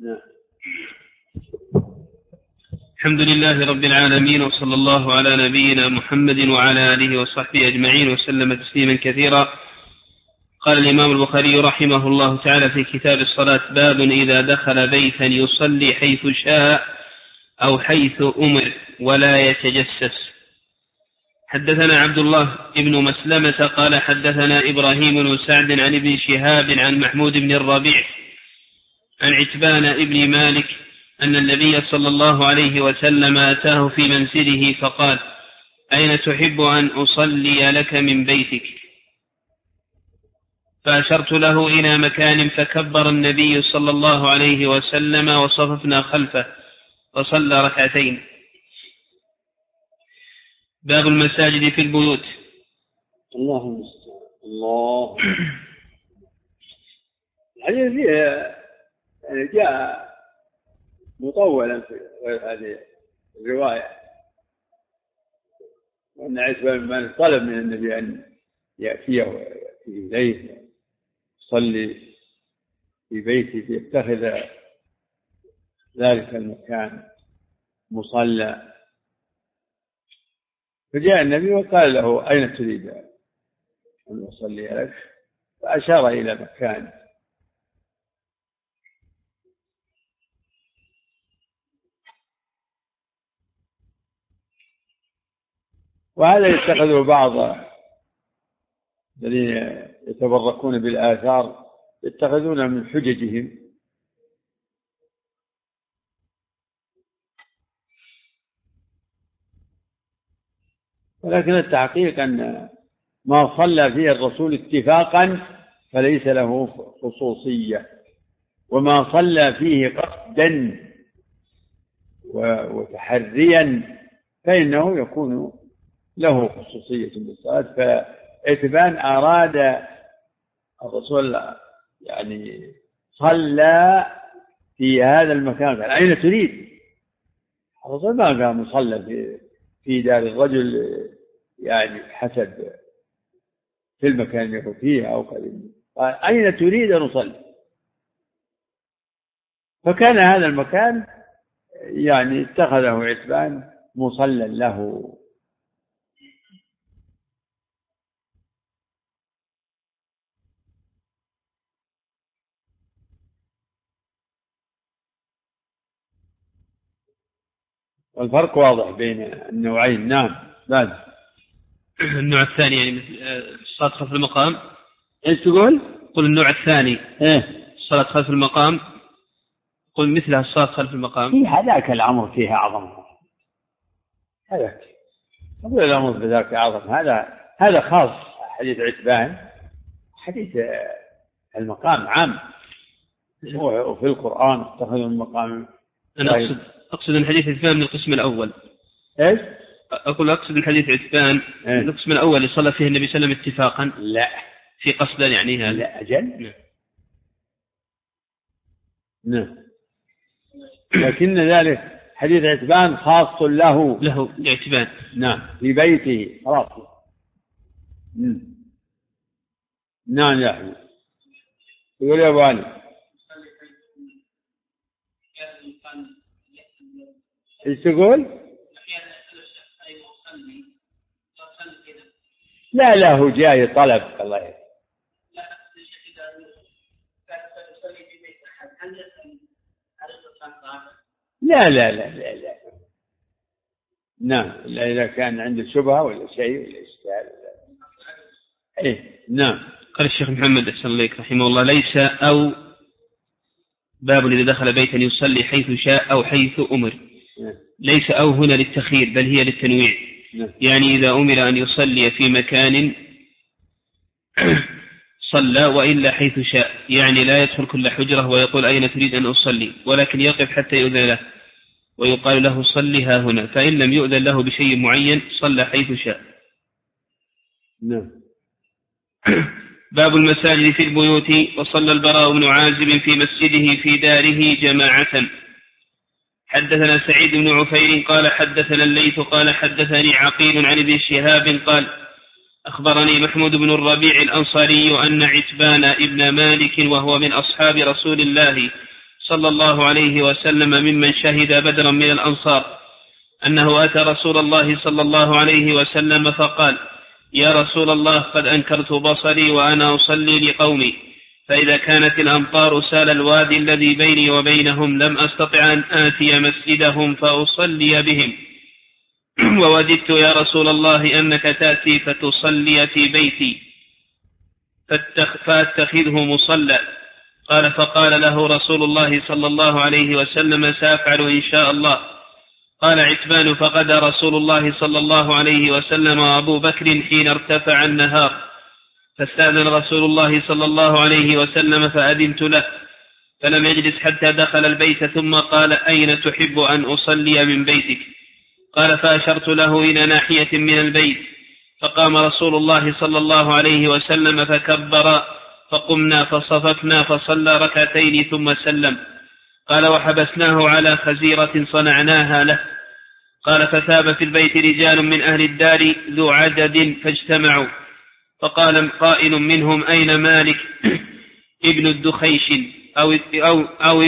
الحمد لله رب العالمين، وصلى الله على نبينا محمد وعلى آله وصحبه أجمعين وسلم تسليما كثيرا. قال الإمام البخاري رحمه الله تعالى في كتاب الصلاة: باب إذا دخل بيتا يصلي حيث شاء أو حيث أمر ولا يتجسس. حدثنا عبد الله بن مسلمة قال حدثنا إبراهيم بن سعد عن ابن شهاب عن محمود بن الربيع عن عتبان بن مالك أن النبي صلى الله عليه وسلم أتاه في منزله فقال: أين تحب أن أصلي لك من بيتك؟ فأشرت له إلى مكان، فكبر النبي صلى الله عليه وسلم وصففنا خلفه وصلى ركعتين. باب المساجد في البيوت. الله الحديث فيه جاء مطولا في هذه الرواية، وأن عتبان بن مالك طلب من النبي أن يأتيه في إليه يصلي في بيته يتخذ ذلك المكان مصلى، فجاء النبي وقال له: أين تريد أن أصلي لك؟ فأشار إلى مكان. وهذا يتخذه بعض الذين يتبركون بالآثار، يتخذون من حججهم، ولكن التحقيق أن ما صلى فيه الرسول اتفاقا فليس له خصوصية، وما صلى فيه قصدا وتحريا فإنه يكون له خصوصية بالصلاة. فعتبان أراد الرسول يعني صلى في هذا المكان، أين تريد؟ الرسول ما قال مصلى في دار الرجل، يعني حسب في المكان يكون فيه أو قريب. قال: أين تريد أن أصلي؟ فكان هذا المكان يعني اتخذه عتبان مصلى له. والفرق واضح بين النوعين. نعم. بعد النوع الثاني يعني الصلاة خلف المقام. ايش تقول؟ قل النوع الثاني الصلاة خلف المقام، قل مثلها الصلاة خلف المقام. في هذاك الأمر فيها أعظم، هذاك أقول الأمر بذاك أعظم. هذا خاص حديث عتبان، حديث المقام عام، وفي القرآن اتخذوا المقام. أنا أقصد الحديث عتبان من القسم الأول. إيش؟ أقصد الحديث عتبان من القسم الأول اللي صلى فيه النبي صلى الله عليه وسلم اتفاقا. لا، في قصدا يعني هذا. لا أجل. نعم. لكن ذلك حديث عتبان خاص له عتبان. نعم، في بيته خلاص. نعم يا أحمد. يقول يا أبو علي: ايش تقول؟ لا هو جاي طلب. الله يهديك. لا. نعم، إذا كان عنده شبهة ولا شيء ولا إشكال. نعم. قال الشيخ محمد أحسن الله رحمه الله: ليس أو باب إذا دخل بيتا يصلي حيث شاء أو حيث أمر. ليس أو هنا للتخيير بل هي للتنويع. يعني إذا أمر أن يصلي في مكان صلى، وإلا حيث شاء، يعني لا يدخل كل حجرة ويقول: أين تريد أن أصلي؟ ولكن يقف حتى يؤذن له ويقال له: صلي ها هنا. فإن لم يؤذن له بشيء معين صلى حيث شاء. نعم. باب المساجد في البيوت. وصلى البراء بن عازب في مسجده في داره جماعة. حدثنا سعيد بن عفير قال حدثنا الليث قال حدثني عقيل عن ابن شهاب قال: أخبرني محمود بن الربيع الأنصاري أن عتبان ابن مالك وهو من أصحاب رسول الله صلى الله عليه وسلم ممن شهد بدرا من الأنصار أنه أتى رسول الله صلى الله عليه وسلم فقال: يا رسول الله، قد أنكرت بصري وأنا أصلي لقومي، فإذا كانت الأمطار سال الوادي الذي بيني وبينهم لم أستطع أن آتي مسجدهم فأصلي بهم، ووددت يا رسول الله أنك تأتي فتصلي في بيتي فأتخذه مصلى. قال: فقال له رسول الله صلى الله عليه وسلم: سأفعل إن شاء الله. قال عتبان: فغدا رسول الله صلى الله عليه وسلم وأبو بكر حين ارتفع النهار، فاستأذن رسول الله صلى الله عليه وسلم فأذنت له، فلم يجلس حتى دخل البيت، ثم قال: أين تحب أن أصلي من بيتك؟ قال: فأشرت له إلى ناحية من البيت، فقام رسول الله صلى الله عليه وسلم فكبر، فقمنا فصففنا فصلى ركعتين ثم سلم. قال: وحبسناه على خزيرة صنعناها له. قال: فثاب في البيت رجال من أهل الدار ذو عدد فاجتمعوا، فقال قائل منهم: أين مالك ابن الدخيش أو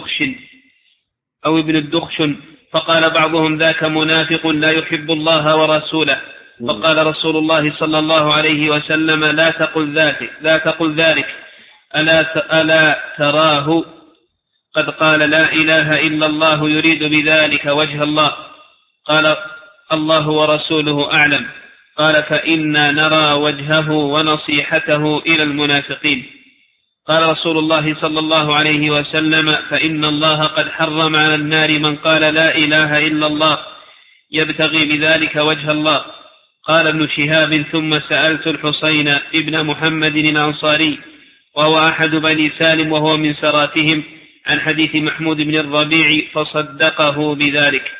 ابن الدخشن؟ فقال بعضهم: ذاك منافق لا يحب الله ورسوله. فقال رسول الله صلى الله عليه وسلم: لا تقل ذلك، ألا تراه قد قال لا إله إلا الله يريد بذلك وجه الله؟ قال: الله ورسوله أعلم. قال: فإنا نرى وجهه ونصيحته إلى المنافقين. قال رسول الله صلى الله عليه وسلم: فإن الله قد حرم على النار من قال لا إله إلا الله يبتغي بذلك وجه الله. قال ابن شهاب: ثم سألت الحسين ابن محمد الأنصاري وهو أحد بني سالم وهو من سراتهم عن حديث محمود بن الربيع فصدقه بذلك.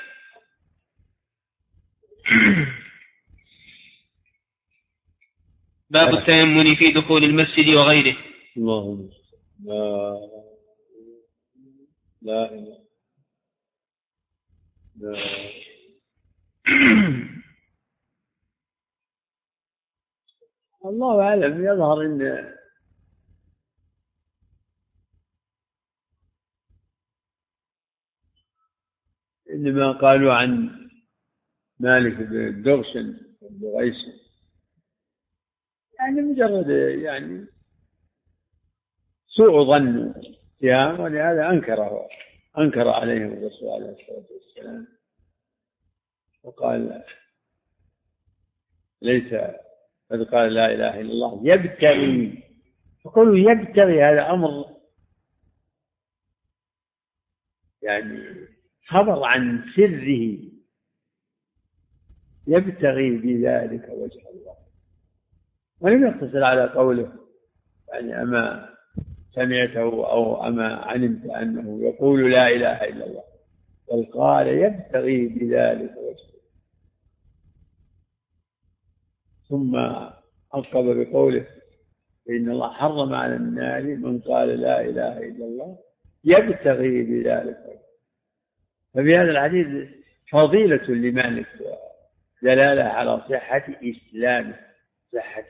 باب التيمم في دخول المسجد وغيره. اللهم لا الله أعلم. يظهر إن ما قالوا عن مالك بن الدغشن بن غيث يعني مجرد يعني سوء ظن اتهام، ولهذا أنكر عليهم الرسول عليه الصلاة والسلام وقال: ليس قد قال لا إله إلا الله يبتغي. فقالوا يبتغي، هذا أمر يعني خبر عن سره، يبتغي بذلك وجه الله، ولم يقتصر على قوله يعني أما سمعته أو أما علمت أنه يقول لا إله إلا الله، بل قال يبتغي بذلك وجه الله. ثم عقب بقوله: إن الله حرم على النار من قال لا إله إلا الله يبتغي بذلك وجه الله. ففي هذا الحديث فضيلة لمالك ودلالة على صحة إسلامه، صحة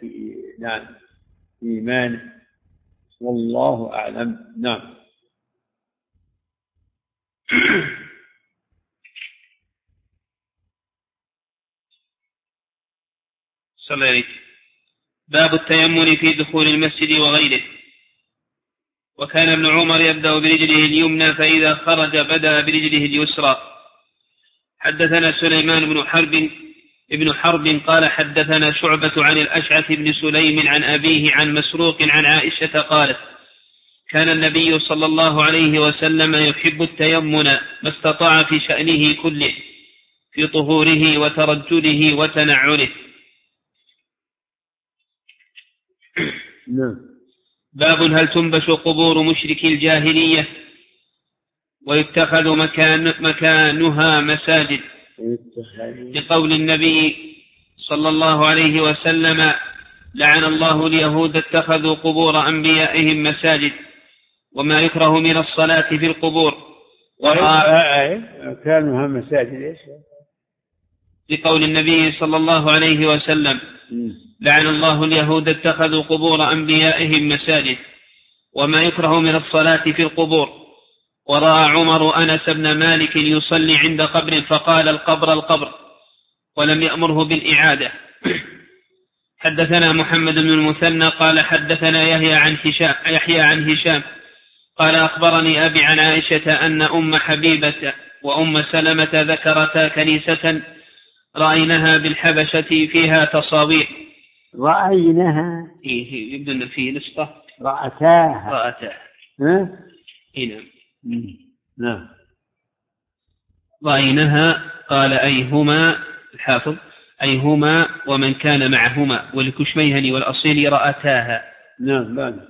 إيمانه، والله أعلم. نعم. باب التيمم في دخول المسجد وغيره. وكان ابن عمر يبدأ برجله اليمنى، فإذا خرج بدأ برجله اليسرى. حدثنا سليمان بن حرب قال حدثنا شعبة عن الأشعث بن سليم عن أبيه عن مسروق عن عائشة قالت: كان النبي صلى الله عليه وسلم يحب التيمم ما استطاع في شأنه كله، في طهوره وترجله وتنعله. باب هل تنبش قبور مشركي الجاهلية ويتخذ مكانها مساجد؟ لقول النبي صلى الله عليه وسلم: لعن الله اليهود اتخذوا قبور أنبيائهم مساجد، وما يكره من الصلاة في القبور. كانوا هم مساجد إيش؟ لقول النبي صلى الله عليه وسلم: لعن الله اليهود اتخذوا قبور أنبيائهم مساجد، وما يكره من الصلاة في القبور. ورأى عمر أنس بن مالك يصلي عند قبر فقال القبر ولم يأمره بالإعادة. حدثنا محمد بن المثنى قال حدثنا يحيى عن هشام قال أخبرني أبي عن عائشة أن أم حبيبة وأم سلمة ذكرتا كنيسة رأيناها بالحبشة فيها تصاوير. رأيناها يبدو أن فيه نسخة رأتاها. نعم. رأيناها قال أيهما الحافظ أيهما ومن كان معهما، ولكشميهني والأصيلي رأتاها. نعم.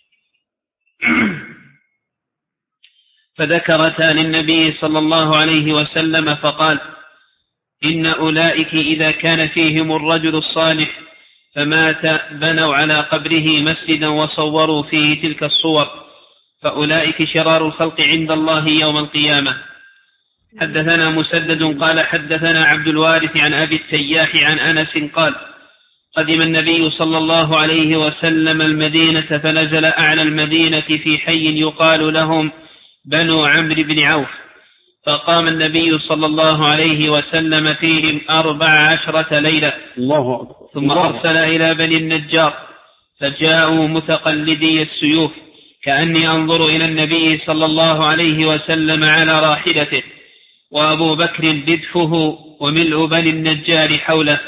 فذكرتا للنبي صلى الله عليه وسلم فقال إن أولئك إذا كان فيهم الرجل الصالح فمات بنوا على قبره مسجدا وصوروا فيه تلك الصور، فأولئك شرار الخلق عند الله يوم القيامة. حدثنا مسدد قال حدثنا عبد الوارث عن أبي التياح عن أنس قال قدم النبي صلى الله عليه وسلم المدينة فنزل أعلى المدينة في حي يقال لهم بنو عمرو بن عوف، فقام النبي صلى الله عليه وسلم فيهم 14 ليلة. الله أكبر. ثم أرسل إلى بني النجار فجاءوا متقلدي السيوف كأني أنظر إلى النبي صلى الله عليه وسلم على راحلته وأبو بكر بدفه وملء بني النجار حوله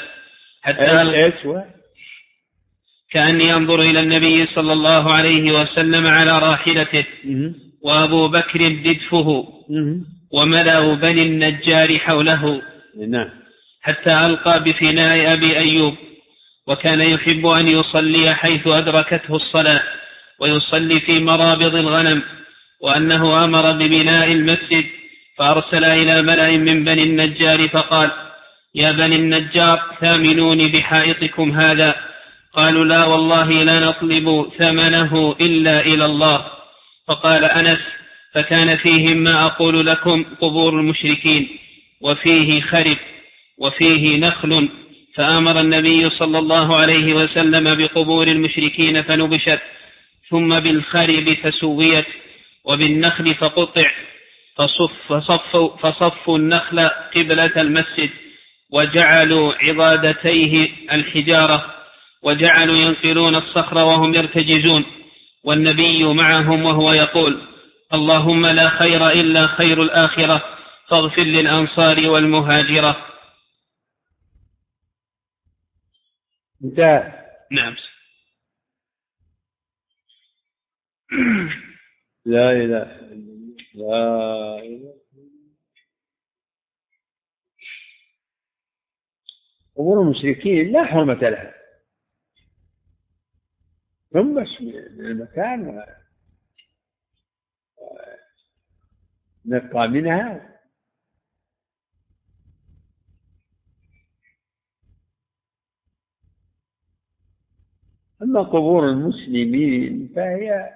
كأني أنظر إلى النبي صلى الله عليه وسلم على راحلته وأبو بكر بدفه وملأ بني النجار حوله حتى ألقى بفناء أبي أيوب، وكان يحب أن يصلي حيث أدركته الصلاة ويصلي في مرابض الغنم، وأنه أمر ببناء المسجد فأرسل إلى ملأ من بني النجار فقال يا بني النجار ثامنوني بحائطكم هذا. قالوا لا والله لا نطلب ثمنه إلا إلى الله. فقال أنس فكان فيهم ما أقول لكم قبور المشركين وفيه خرب وفيه نخل، فأمر النبي صلى الله عليه وسلم بقبور المشركين فنبشت، ثم بالخرب فسويت، وبالنخل فقطع، فصفوا النخل قبلة المسجد وجعلوا عضادتيه الحجارة، وجعلوا ينقلون الصخر وهم يرتجزون، والنبي معهم وهو يقول اللهم لا خير إلا خير الآخرة فاغفر للأنصار والمهاجرة. نعم. لا إله إلا الله. قبور المشركين لا حرمة لها، ثم المكان نبقى منها. أما قبور المسلمين فهي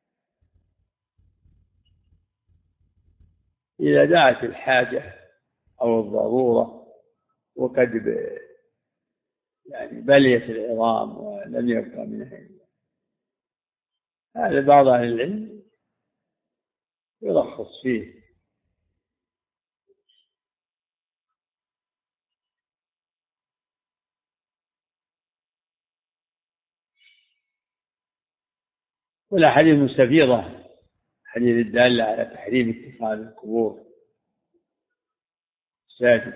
إذا دعت الحاجة أو الضرورة وقد بليت العظام ولم يبقى منها، هذا بعض أهل العلم يرخص فيه. والأحاديث المستفيضة حديث الدالة على تحريم اتخاذ القبور ساجد.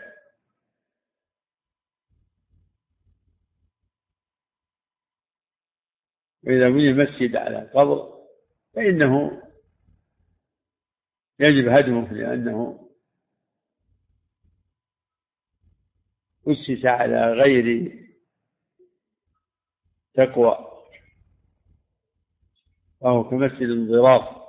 وإذا بني المسجد على قبر فإنه يجب هدمه، لأنه أسس على غير تقوى، وهو كمسجد ضرار.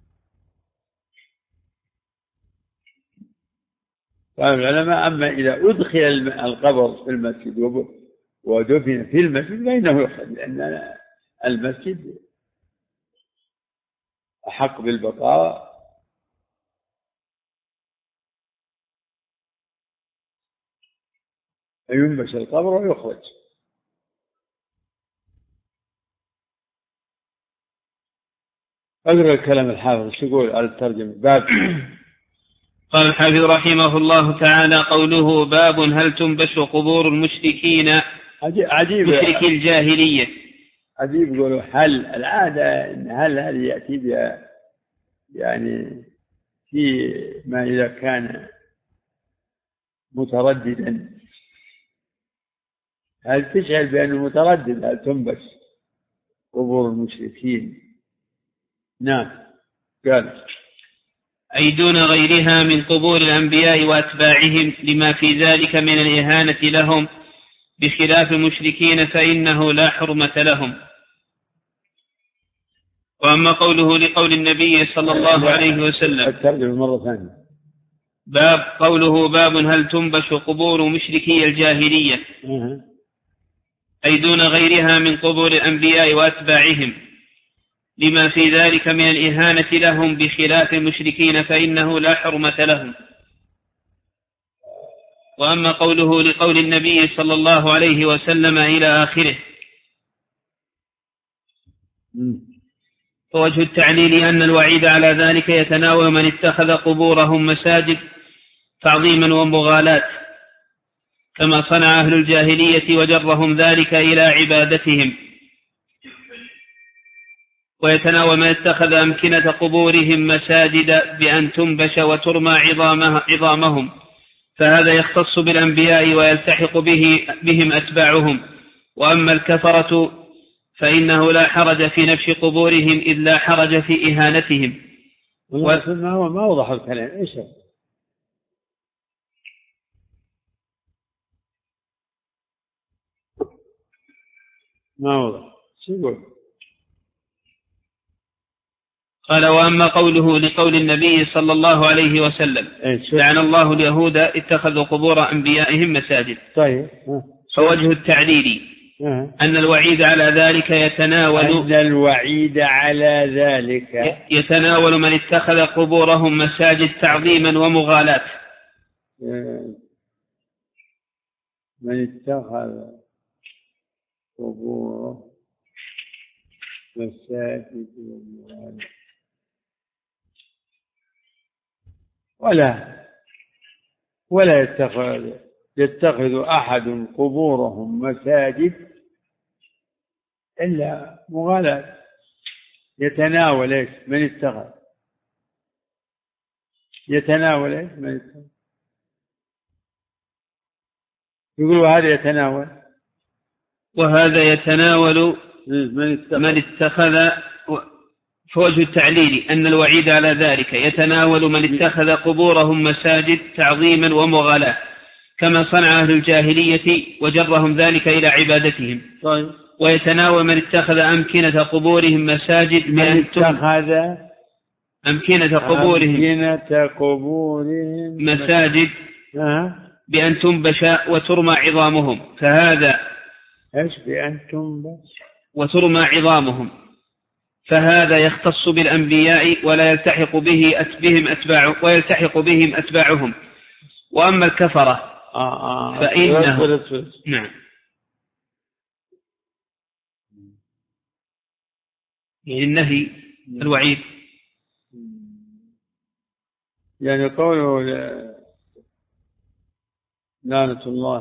قال العلماء أما إذا أدخل القبر في المسجد ودفن في المسجد فإنه يخرج، لأن المسجد أحق بالبقاء. ينبش القبر ويخرج. أقرأ كلام الحافظ شو يقول على الترجمة باب. قال الحافظ رحمه الله تعالى: قوله باب هل تنبش قبور المشركين عجيب مشركي الجاهلية. عجيب يقولوا هل العادة إن هل يأتي بها يعني في ما إذا كان مترددا، هل تشعر بأنه متردد هل تنبش قبور المشركين؟ نعم قال أي دون غيرها من قبور الأنبياء وأتباعهم لما في ذلك من الإهانة لهم، بخلاف المشركين فإنه لا حرمة لهم. وأما قوله لقول النبي صلى الله عليه وسلم الترجمة مرة ثانية. باب قوله باب هل تنبش قبور مشركي الجاهلية أي دون غيرها من قبور الأنبياء وأتباعهم لما في ذلك من الإهانة لهم، بخلاف المشركين فإنه لا حرمة لهم. وأما قوله لقول النبي صلى الله عليه وسلم إلى آخره، فوجه التعليل أن الوعيد على ذلك يتناول من اتخذ قبورهم مساجد تعظيما ومغالاة، كما صنع أهل الجاهلية وجرهم ذلك إلى عبادتهم. ويتناول من اتخذ أمكنة قبورهم مساجد بأن تنبش وترمى عظامهم، فهذا يختص بالأنبياء ويلتحق بهم أتباعهم. وأما الكفرة فإنه لا حرج في نبش قبورهم إذ لا حرج في إهانتهم. ما وضح الكلام إيش ما وضح شو يقول؟ قال: وأما قوله لقول النبي صلى الله عليه وسلم لعن الله اليهود اتخذوا قبور أنبيائهم مساجد. طيب. فوجه التعليل أن الوعيد على ذلك يتناول من اتخذ قبورهم مساجد تعظيما ومغالاة. من اتخذ قبوره مساجد ومغالاة ولا يتخذ أحد قبورهم مساجد إلا مغالاة. يتناول إيش من اتخذ؟ يتناول إيش من اتخذ؟ يقولوا هذا يتناول وهذا يتناول من اتخذ. فوجه التعليل أن الوعيد على ذلك يتناول من اتخذ قبورهم مساجد تعظيما ومغالاة، كما صنع أهل الجاهلية وجرهم ذلك إلى عبادتهم. طيب. ويتناول من اتخذ أمكنة قبورهم مساجد من اتخذ أمكنة قبورهم مساجد بأن تنبش وترمى عظامهم، فهذا إيش بأن تنبش وترمى عظامهم، فهذا يختص بالأنبياء ولا يلتحق بهم أتباعهم. وأما الكفرة فإنه نعم يعني النهي الوعيد يعني قوله لعن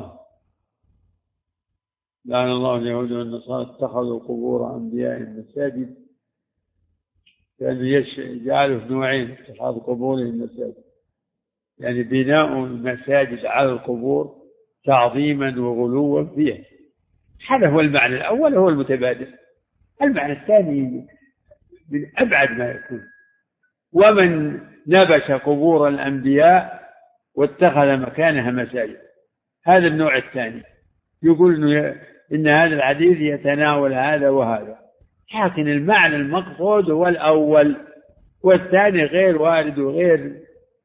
الله اليهود والنصارى اتخذوا قبور أنبيائهم مساجد، يعني يجعله في نوعين: اتخاذ قبورهم مساجد يعني بناء المساجد على القبور تعظيما وغلوا فيها. هذا هو المعنى الأول، هو المتبادل. المعنى الثاني من أبعد ما يكون: ومن نبش قبور الأنبياء واتخذ مكانها مساجد. هذا النوع الثاني يقول إن هذا الحديث يتناول هذا وهذا، لكن المعنى المقصود هو الأول، والثاني غير وارد وغير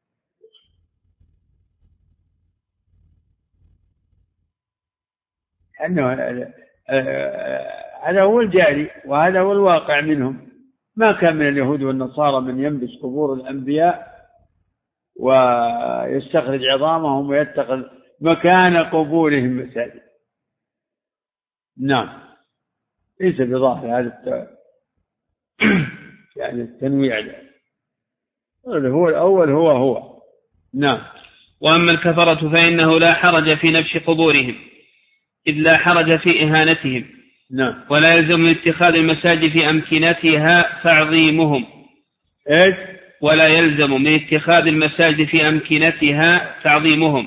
أنه هذا هو الجاري وهذا هو الواقع منهم. ما كان من اليهود والنصارى من ينبش قبور الأنبياء ويستخرج عظامهم ويتخذ مكان قبورهم مساجد. نعم، ليس بظاهر هذا يعني التنويع ده هو الأول هو. نعم. وأما الكفرة فإنه لا حرج في نبش قبورهم، إذ لا حرج في إهانتهم. نعم. ولا يلزم من اتخاذ المساجد في أمكنتها تعظيمهم. ولا يلزم من اتخاذ المساجد في أمكنتها تعظيمهم.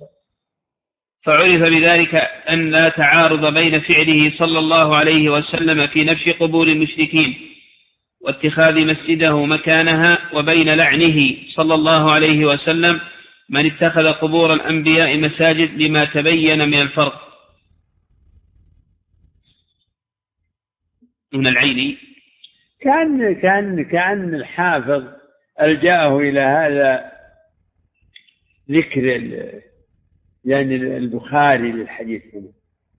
فعرف بذلك أن لا تعارض بين فعله صلى الله عليه وسلم في نبش قبور المشركين واتخاذ مسجده مكانها، وبين لعنه صلى الله عليه وسلم من اتخذ قبور الأنبياء مساجد، لما تبين من الفرق. من العيني كان الحافظ ألجأه إلى هذا ذكر يعني البخاري للحديث هنا.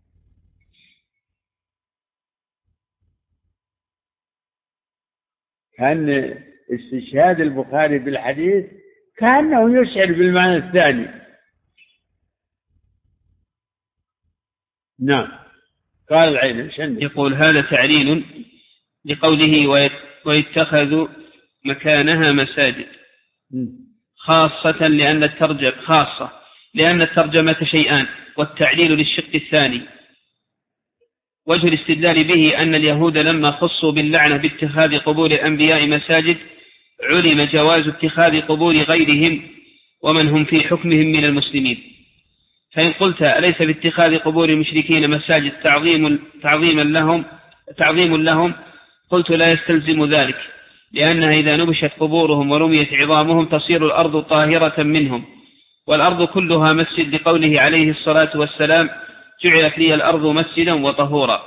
كان استشهاد البخاري بالحديث كأنه يشعر بالمعنى الثاني. نعم. قال العين يقول هذا تعليل لقوله ويتخذ مكانها مساجد، خاصة لأن الترجمة شيئان، والتعليل للشق الثاني. وجه الاستدلال به أن اليهود لما خصوا باللعنة باتخاذ قبور الأنبياء مساجد علم جواز اتخاذ قبور غيرهم ومن هم في حكمهم من المسلمين. فإن قلت أليس باتخاذ قبور المشركين مساجد تعظيم لهم، قلت لا يستلزم ذلك، لأنها إذا نبشت قبورهم ورميت عظامهم تصير الأرض طاهرة منهم، والأرض كلها مسجد، لقوله عليه الصلاة والسلام جعلت لي الأرض مسجدا وطهورا.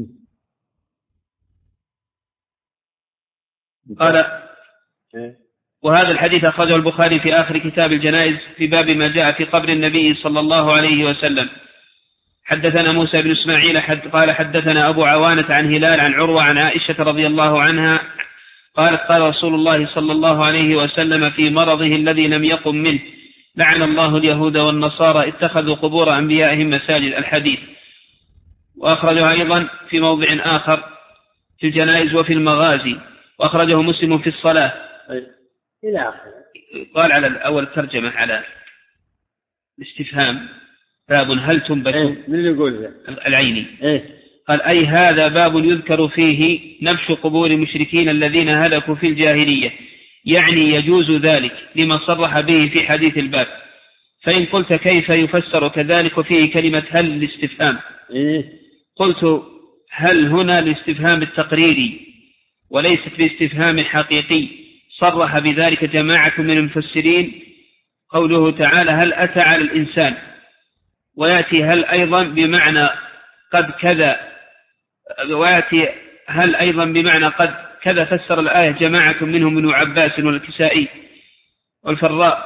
قال وهذا الحديث أخرجه البخاري في آخر كتاب الجنائز في باب ما جاء في قبر النبي صلى الله عليه وسلم. حدثنا موسى بن إسماعيل قال حدثنا أبو عوانة عن هلال عن عروة عن عائشة رضي الله عنها قالت قال رسول الله صلى الله عليه وسلم في مرضه الذي لم يقم منه لعن الله اليهود والنصارى اتخذوا قبور أنبيائهم مساجد. الحديث. وأخرجه أيضا في موضع آخر في الجنائز وفي المغازي، وأخرجه مسلم في الصلاة إلى آخره. قال على الأول ترجمة على الاستفهام باب هل تنبت من يقول العيني قال أي هذا باب يذكر فيه نبش قبور المشركين الذين هلكوا في الجاهلية، يعني يجوز ذلك لما صرح به في حديث الباب. فإن قلت كيف يفسر كذلك وفيه كلمة هل الاستفهام، قلت هل هنا الاستفهام التقريري وليست باستفهام حقيقي، صرح بذلك جماعة من المفسرين. قوله تعالى هل أتى على الإنسان، ويأتي هل أيضا بمعنى قد كذا، ويأتي هل أيضا بمعنى قد كذا. فسر الآية جماعة منهم من عباس والكسائي والفراء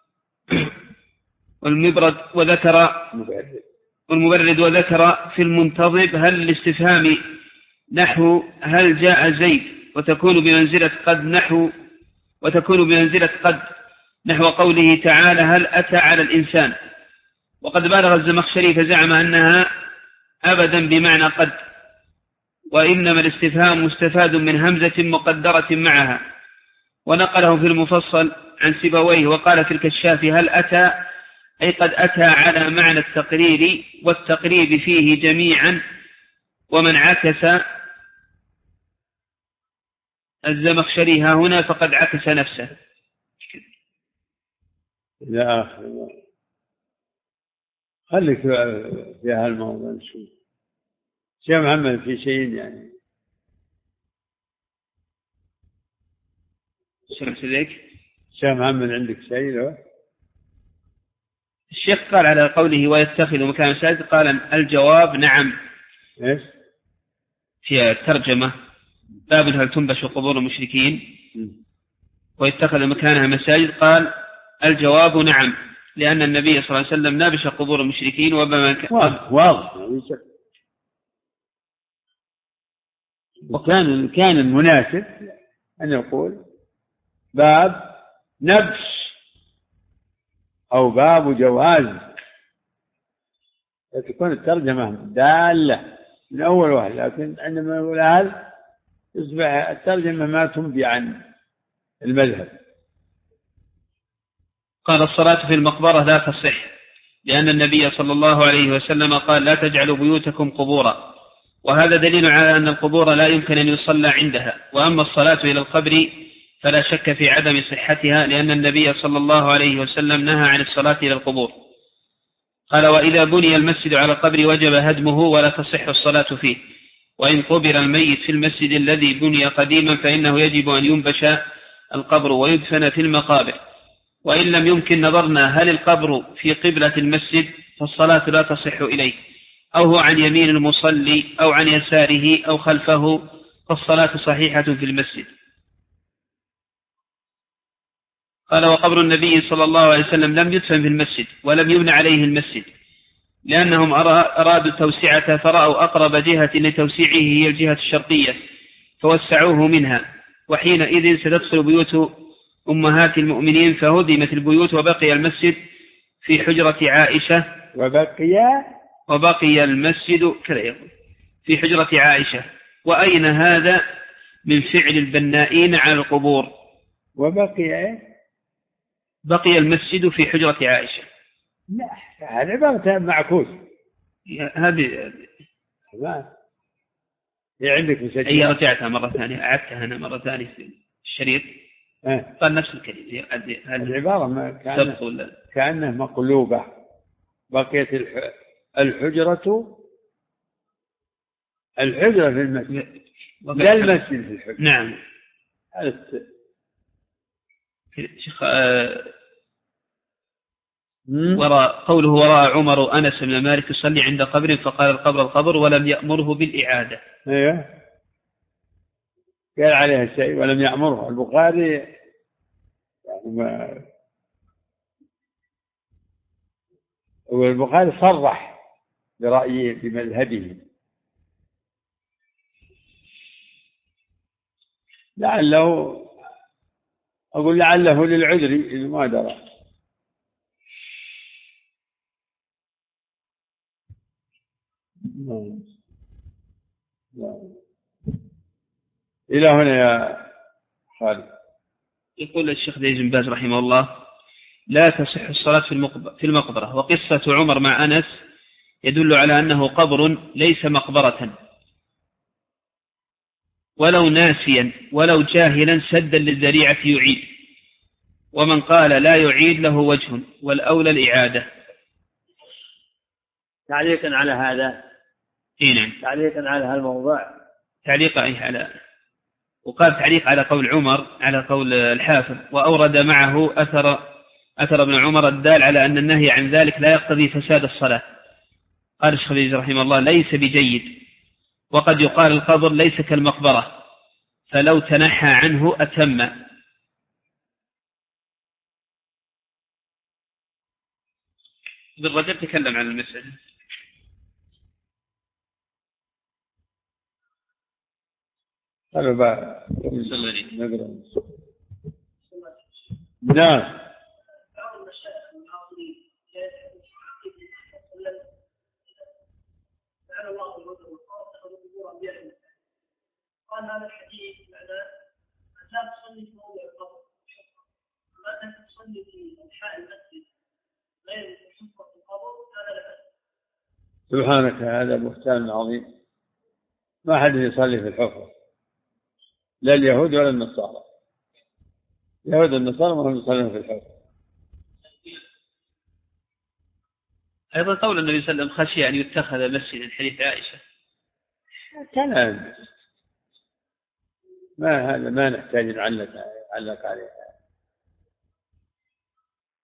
والمبرد وذكر في المنتظب هل الاستفهام نحو هل جاء زيد، وتكون بمنزلة قد نحو قوله تعالى هل أتى على الإنسان. وقد بالغ الزمخشري فزعم أنها أبدا بمعنى قد، وإنما الاستفهام مستفاد من همزة مقدرة معها. ونقله في المفصل عن سيبويه وقال في الكشاف هل أتى أي قد أتى على معنى التقرير والتقريب فيه جميعا. ومن عكس الزمخشري ها هنا فقد عكس نفسه. لا آخر خليك في هالموضوع نشوف. شيخ محمد في شيء يعني شيخ محمد عندك شيء له؟ الشيخ قال على قوله ويتخذ مكان مساجد قال الجواب نعم. إيش في الترجمة باب هل تنبش قبور المشركين ويتخذ مكانها مساجد، قال الجواب نعم، لأن النبي صلى الله عليه وسلم نبش قبور المشركين واضح. وكان المناسب أن يقول باب نبش أو باب جواز، تكون الترجمة دالة من أول واحد. لكن عندما يقول هل يصبح الترجمة ما تنبي عن المذهب. قال الصلاة في المقبرة لا تصح، لأن النبي صلى الله عليه وسلم قال لا تجعلوا بيوتكم قبورا، وهذا دليل على أن القبور لا يمكن أن يصلى عندها. وأما الصلاة إلى القبر فلا شك في عدم صحتها، لأن النبي صلى الله عليه وسلم نهى عن الصلاة إلى القبور. قال وإذا بني المسجد على القبر وجب هدمه ولا تصح الصلاة فيه، وإن قبر الميت في المسجد الذي بني قديما فإنه يجب أن ينبش القبر ويدفن في المقابر. وإن لم يمكن نظرنا هل القبر في قبلة المسجد فالصلاة لا تصح إليه، أو هو عن يمين المصلي أو عن يساره أو خلفه، فالصلاة صحيحة في المسجد. قال وقبر النبي صلى الله عليه وسلم لم يدفن في المسجد ولم يبنى عليه المسجد، لأنهم أرادوا توسعة فرأوا أقرب جهة لتوسيعه هي الجهة الشرقية فوسعوه منها، وحينئذ ستدخل بيوت أمهات المؤمنين فهدمت البيوت وبقي المسجد في حجرة عائشة وبقي المسجد في حجرة عائشة. وأين هذا من فعل البنائين على القبور؟ بقي المسجد في حجرة عائشة. لا هذا عبارة معكوس. هذه عندك مسجد. أي رجعتها مرة ثانية، أعدتها أنا مرة ثانية في الشريط. قال نفس الكلمة. العبارة كأنه مقلوبة. بقيت الحجرة في المسجد لا المسجد في الحجرة. نعم. شيخ قوله وراء عمر أنس بن مالك يصلي عند قبر فقال القبر ولم يأمره بالإعادة. أيوه قال عليها الشيء ولم يأمره. البخاري يعني والبخاري صرح برأيه بمذهبه، لعله للعذر إذا ما درى. إلى هنا يا خالد. يقول الشيخ بن باز رحمه الله لا تصح الصلاة في المقبرة. وقصة عمر مع أنس يدل على أنه قبر ليس مقبرة، ولو ناسيا ولو جاهلا سدا للذريعة يعيد، ومن قال لا يعيد له وجه والأولى الإعادة. تعليقا على هذا. نعم. تعليقا على هذا الموضوع. على وقال تعليق على قول عمر على قول الحافظ، وأورد معه أثر ابن عمر الدال على أن النهي عن ذلك لا يقتضي فساد الصلاة. قال الشيخ رحمه الله ليس بجيد، وقد يقال القبر ليس كالمقبرة فلو تنحى عنه أتم. ابن رجب تكلم عن المسألة. قالوا نعم. قال هذا الحديث معناه أن لا تصلي في موضع القبر، أما أنك تصلي في أنحاء المسجد غير حفرة القبر هذا لا بأس. سبحانك هذا بهتان عظيم. ما حد يصلي في الحفرة، لا اليهود ولا النصارى. اليهود والنصارى ما هم يصلون في الحفرة. أيضا قول النبي صلى الله عليه وسلم خشي أن يتخذ مسجدا حديث عائشة. كلام ما هذا ما نحتاج نعلق عليه.